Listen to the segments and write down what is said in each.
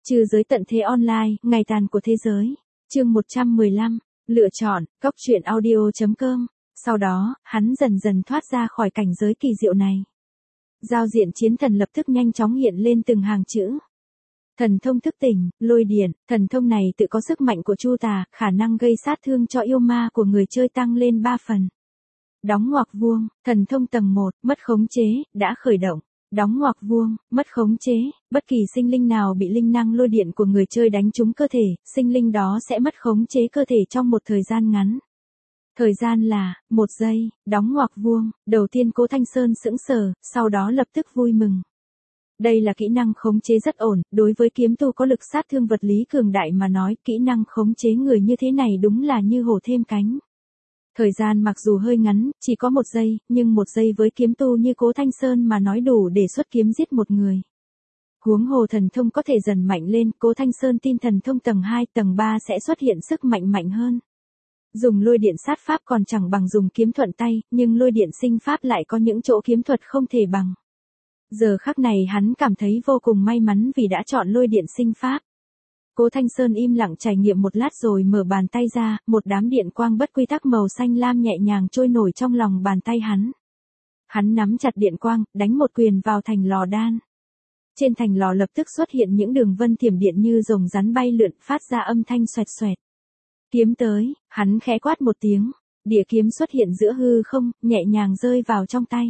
Trừ giới tận thế online, ngày tàn của thế giới. Chương 115, lựa chọn, Cóc truyện audio.com. Sau đó, hắn dần dần thoát ra khỏi cảnh giới kỳ diệu này. Giao diện chiến thần lập tức nhanh chóng hiện lên từng hàng chữ. Thần thông thức tỉnh, lôi điện, thần thông này tự có sức mạnh của Chu Tà, khả năng gây sát thương cho yêu ma của người chơi tăng lên 3 phần. Đóng ngoặc vuông, thần thông tầng 1, mất khống chế, đã khởi động. Đóng ngoặc vuông, mất khống chế, bất kỳ sinh linh nào bị linh năng lôi điện của người chơi đánh trúng cơ thể, sinh linh đó sẽ mất khống chế cơ thể trong một thời gian ngắn. Thời gian là 1 giây, đóng ngoặc vuông, đầu tiên Cố Thanh Sơn sững sờ, sau đó lập tức vui mừng. Đây là kỹ năng khống chế rất ổn, đối với kiếm tu có lực sát thương vật lý cường đại mà nói, kỹ năng khống chế người như thế này đúng là như hổ thêm cánh. Thời gian mặc dù hơi ngắn, chỉ có 1 giây, nhưng 1 giây với kiếm tu như Cố Thanh Sơn mà nói đủ để xuất kiếm giết một người. Huống hồ thần thông có thể dần mạnh lên, Cố Thanh Sơn tin thần thông tầng 2, tầng 3 sẽ xuất hiện sức mạnh mạnh hơn. Dùng lôi điện sát pháp còn chẳng bằng dùng kiếm thuận tay, nhưng lôi điện sinh pháp lại có những chỗ kiếm thuật không thể bằng. Giờ khắc này hắn cảm thấy vô cùng may mắn vì đã chọn lôi điện sinh pháp. Cố Thanh Sơn im lặng trải nghiệm một lát rồi mở bàn tay ra, một đám điện quang bất quy tắc màu xanh lam nhẹ nhàng trôi nổi trong lòng bàn tay hắn. Hắn nắm chặt điện quang, đánh một quyền vào thành lò đan. Trên thành lò lập tức xuất hiện những đường vân thiểm điện như rồng rắn bay lượn, phát ra âm thanh xoẹt xoẹt. Kiếm tới, hắn khẽ quát một tiếng, địa kiếm xuất hiện giữa hư không, nhẹ nhàng rơi vào trong tay.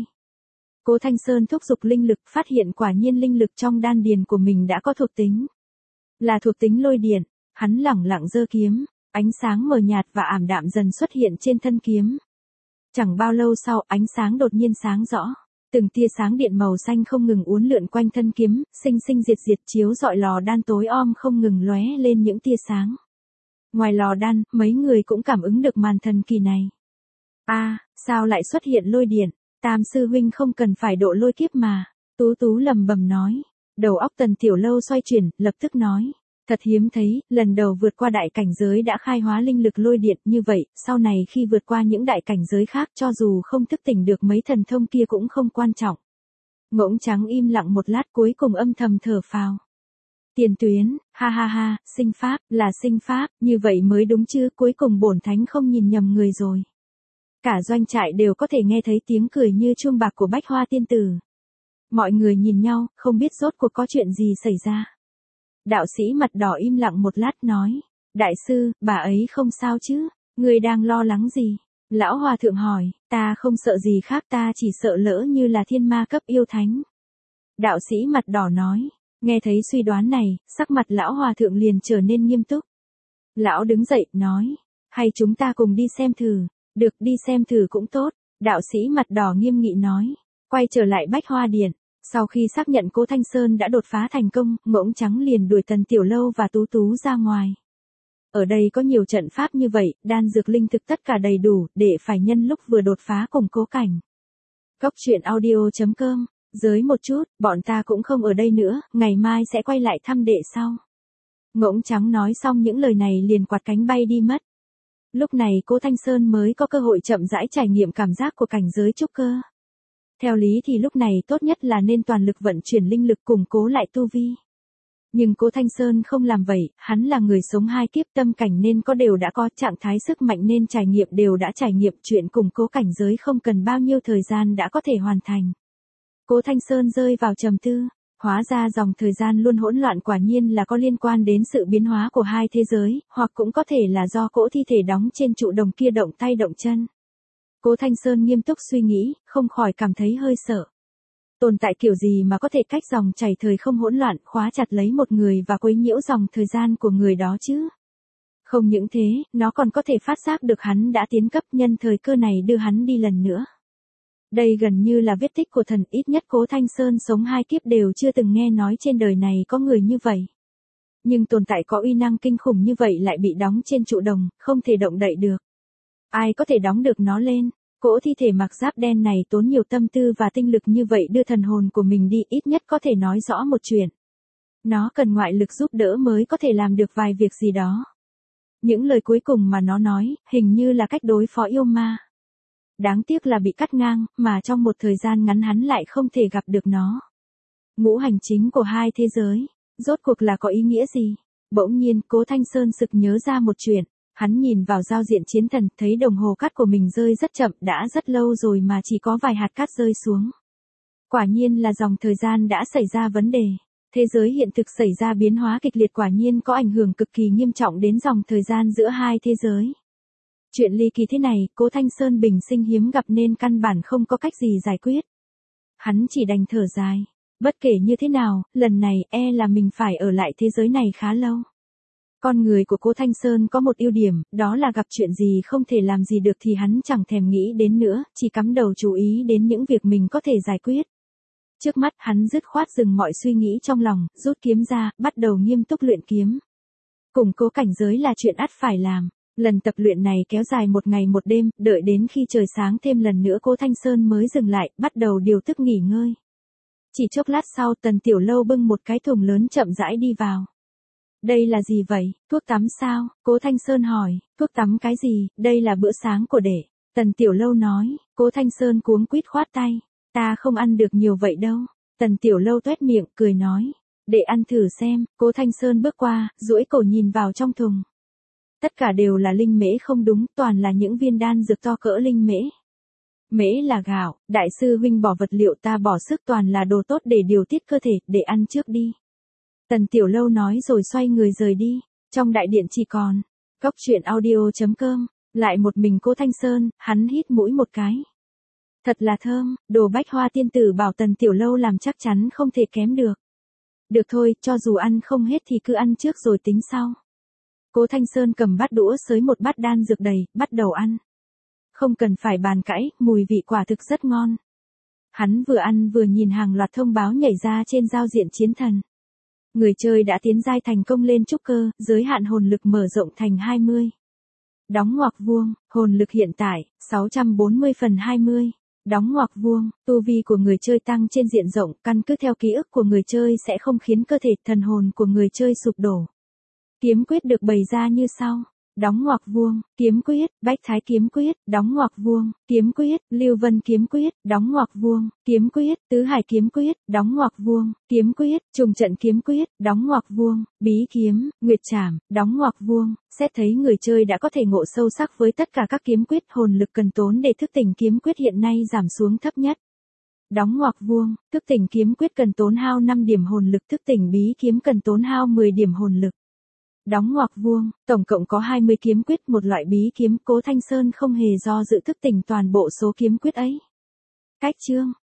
Cố Thanh Sơn thúc giục linh lực, phát hiện quả nhiên linh lực trong đan điền của mình đã có thuộc tính. Là thuộc tính lôi điện, hắn lẳng lặng giơ kiếm, ánh sáng mờ nhạt và ảm đạm dần xuất hiện trên thân kiếm. Chẳng bao lâu sau, ánh sáng đột nhiên sáng rõ, từng tia sáng điện màu xanh không ngừng uốn lượn quanh thân kiếm, sinh sinh diệt diệt chiếu rọi lò đan tối om không ngừng lóe lên những tia sáng. Ngoài lò đan, mấy người cũng cảm ứng được màn thần kỳ này. Sao lại xuất hiện lôi điện? Tam sư huynh không cần phải độ lôi kiếp mà. Tú Tú lầm bầm nói. Đầu óc Tần Tiểu Lâu xoay chuyển, lập tức nói. Thật hiếm thấy, lần đầu vượt qua đại cảnh giới đã khai hóa linh lực lôi điện như vậy, sau này khi vượt qua những đại cảnh giới khác cho dù không thức tỉnh được mấy thần thông kia cũng không quan trọng. Ngỗng Trắng im lặng một lát cuối cùng âm thầm thở phào. Tiền tuyến, ha ha ha, sinh pháp, là sinh pháp, như vậy mới đúng chứ, cuối cùng bổn thánh không nhìn nhầm người rồi. Cả doanh trại đều có thể nghe thấy tiếng cười như chuông bạc của Bách Hoa tiên tử. Mọi người nhìn nhau, không biết rốt cuộc có chuyện gì xảy ra. Đạo sĩ mặt đỏ im lặng một lát nói, đại sư, bà ấy không sao chứ, người đang lo lắng gì? Lão hòa thượng hỏi, ta không sợ gì khác, ta chỉ sợ lỡ như là thiên ma cấp yêu thánh. Đạo sĩ mặt đỏ nói, nghe thấy suy đoán này, sắc mặt lão hòa thượng liền trở nên nghiêm túc. Lão đứng dậy, nói, hay chúng ta cùng đi xem thử. Được, đi xem thử cũng tốt, đạo sĩ mặt đỏ nghiêm nghị nói, quay trở lại Bách Hoa Điện. Sau khi xác nhận Cố Thanh Sơn đã đột phá thành công, Ngỗng Trắng liền đuổi Tần Tiểu Lâu và Tú Tú ra ngoài. Ở đây có nhiều trận pháp như vậy, đan dược linh thực tất cả đầy đủ, để phải nhân lúc vừa đột phá củng cố cảnh. Cóc truyện audio.com, giới một chút, bọn ta cũng không ở đây nữa, ngày mai sẽ quay lại thăm đệ sau. Ngỗng Trắng nói xong những lời này liền quạt cánh bay đi mất. Lúc này Cố Thanh Sơn mới có cơ hội chậm rãi trải nghiệm cảm giác của cảnh giới trúc cơ. Theo lý thì lúc này tốt nhất là nên toàn lực vận chuyển linh lực củng cố lại tu vi. Nhưng Cố Thanh Sơn không làm vậy, hắn là người sống 2 kiếp, tâm cảnh nên có đều đã có, trạng thái sức mạnh nên trải nghiệm đều đã trải nghiệm, chuyện củng cố cảnh giới không cần bao nhiêu thời gian đã có thể hoàn thành. Cố Thanh Sơn rơi vào trầm tư. Hóa ra dòng thời gian luôn hỗn loạn quả nhiên là có liên quan đến sự biến hóa của 2 thế giới, hoặc cũng có thể là do cỗ thi thể đóng trên trụ đồng kia động tay động chân. Cố Thanh Sơn nghiêm túc suy nghĩ, không khỏi cảm thấy hơi sợ. Tồn tại kiểu gì mà có thể cách dòng chảy thời không hỗn loạn, khóa chặt lấy một người và quấy nhiễu dòng thời gian của người đó chứ? Không những thế, nó còn có thể phát giác được hắn đã tiến cấp, nhân thời cơ này đưa hắn đi lần nữa. Đây gần như là vết tích của thần, ít nhất Cố Thanh Sơn sống 2 kiếp đều chưa từng nghe nói trên đời này có người như vậy. Nhưng tồn tại có uy năng kinh khủng như vậy lại bị đóng trên trụ đồng, không thể động đậy được. Ai có thể đóng được nó lên? Cỗ thi thể mặc giáp đen này tốn nhiều tâm tư và tinh lực như vậy đưa thần hồn của mình đi, ít nhất có thể nói rõ một chuyện. Nó cần ngoại lực giúp đỡ mới có thể làm được vài việc gì đó. Những lời cuối cùng mà nó nói, hình như là cách đối phó yêu ma. Đáng tiếc là bị cắt ngang, mà trong một thời gian ngắn hắn lại không thể gặp được nó. Ngũ hành chính của 2 thế giới. Rốt cuộc là có ý nghĩa gì? Bỗng nhiên, Cố Thanh Sơn sực nhớ ra một chuyện. Hắn nhìn vào giao diện chiến thần, thấy đồng hồ cát của mình rơi rất chậm, đã rất lâu rồi mà chỉ có vài hạt cát rơi xuống. Quả nhiên là dòng thời gian đã xảy ra vấn đề. Thế giới hiện thực xảy ra biến hóa kịch liệt, quả nhiên có ảnh hưởng cực kỳ nghiêm trọng đến dòng thời gian giữa hai thế giới. Chuyện ly kỳ thế này, Cố Thanh Sơn bình sinh hiếm gặp nên căn bản không có cách gì giải quyết. Hắn chỉ đành thở dài. Bất kể như thế nào, lần này là mình phải ở lại thế giới này khá lâu. Con người của Cố Thanh Sơn có một ưu điểm, đó là gặp chuyện gì không thể làm gì được thì hắn chẳng thèm nghĩ đến nữa, chỉ cắm đầu chú ý đến những việc mình có thể giải quyết. Trước mắt hắn dứt khoát dừng mọi suy nghĩ trong lòng, rút kiếm ra, bắt đầu nghiêm túc luyện kiếm. Củng cố cảnh giới là chuyện ắt phải làm. Lần tập luyện này kéo dài một ngày một đêm, đợi đến khi trời sáng thêm lần nữa Cố Thanh Sơn mới dừng lại, bắt đầu điều tức nghỉ ngơi. Chỉ chốc lát sau Tần Tiểu Lâu bưng một cái thùng lớn chậm rãi đi vào. Đây là gì vậy, thuốc tắm sao? Cố Thanh Sơn hỏi, thuốc tắm cái gì, đây là bữa sáng của đệ. Tần Tiểu Lâu nói, Cố Thanh Sơn cuống quýt khoát tay, ta không ăn được nhiều vậy đâu. Tần Tiểu Lâu toét miệng, cười nói, đệ ăn thử xem. Cố Thanh Sơn bước qua, duỗi cổ nhìn vào trong thùng. Tất cả đều là linh mễ không đúng, toàn là những viên đan dược to cỡ linh mễ. Mễ là gạo, đại sư huynh bỏ vật liệu ta bỏ sức, toàn là đồ tốt để điều tiết cơ thể, để ăn trước đi. Tần Tiểu Lâu nói rồi xoay người rời đi. Trong đại điện chỉ còn Cốc Truyện Audio.com. Lại một mình Cố Thanh Sơn, hắn hít mũi một cái. Thật là thơm, đồ Bách Hoa tiên tử bảo Tần Tiểu Lâu làm chắc chắn không thể kém được. Được thôi, cho dù ăn không hết thì cứ ăn trước rồi tính sau. Cố Thanh Sơn cầm bát đũa xới một bát đan dược đầy, bắt đầu ăn. Không cần phải bàn cãi, mùi vị quả thực rất ngon. Hắn vừa ăn vừa nhìn hàng loạt thông báo nhảy ra trên giao diện chiến thần. Người chơi đã tiến giai thành công lên trúc cơ, giới hạn hồn lực mở rộng thành 20. Đóng ngoặc vuông, hồn lực hiện tại, 640/20. Đóng ngoặc vuông, tu vi của người chơi tăng trên diện rộng, căn cứ theo ký ức của người chơi sẽ không khiến cơ thể thần hồn của người chơi sụp đổ. Kiếm quyết được bày ra như sau. Đóng ngoặc vuông, kiếm quyết, Bách Thái kiếm quyết, đóng ngoặc vuông, kiếm quyết, Lưu Vân kiếm quyết, đóng ngoặc vuông, kiếm quyết, Tứ Hải kiếm quyết, đóng ngoặc vuông, kiếm quyết, Trùng trận kiếm quyết, đóng ngoặc vuông, bí kiếm, Nguyệt trảm, đóng ngoặc vuông. Xét thấy người chơi đã có thể ngộ sâu sắc với tất cả các kiếm quyết, hồn lực cần tốn để thức tỉnh kiếm quyết hiện nay giảm xuống thấp nhất. Đóng ngoặc vuông, thức tỉnh kiếm quyết cần tốn hao 5 điểm hồn lực, thức tỉnh bí kiếm cần tốn hao 10 điểm hồn lực. Đóng ngoặc vuông, tổng cộng có 20 kiếm quyết, một loại bí kiếm. Cố Thanh Sơn không hề do dự thức tỉnh toàn bộ số kiếm quyết ấy. Cách chương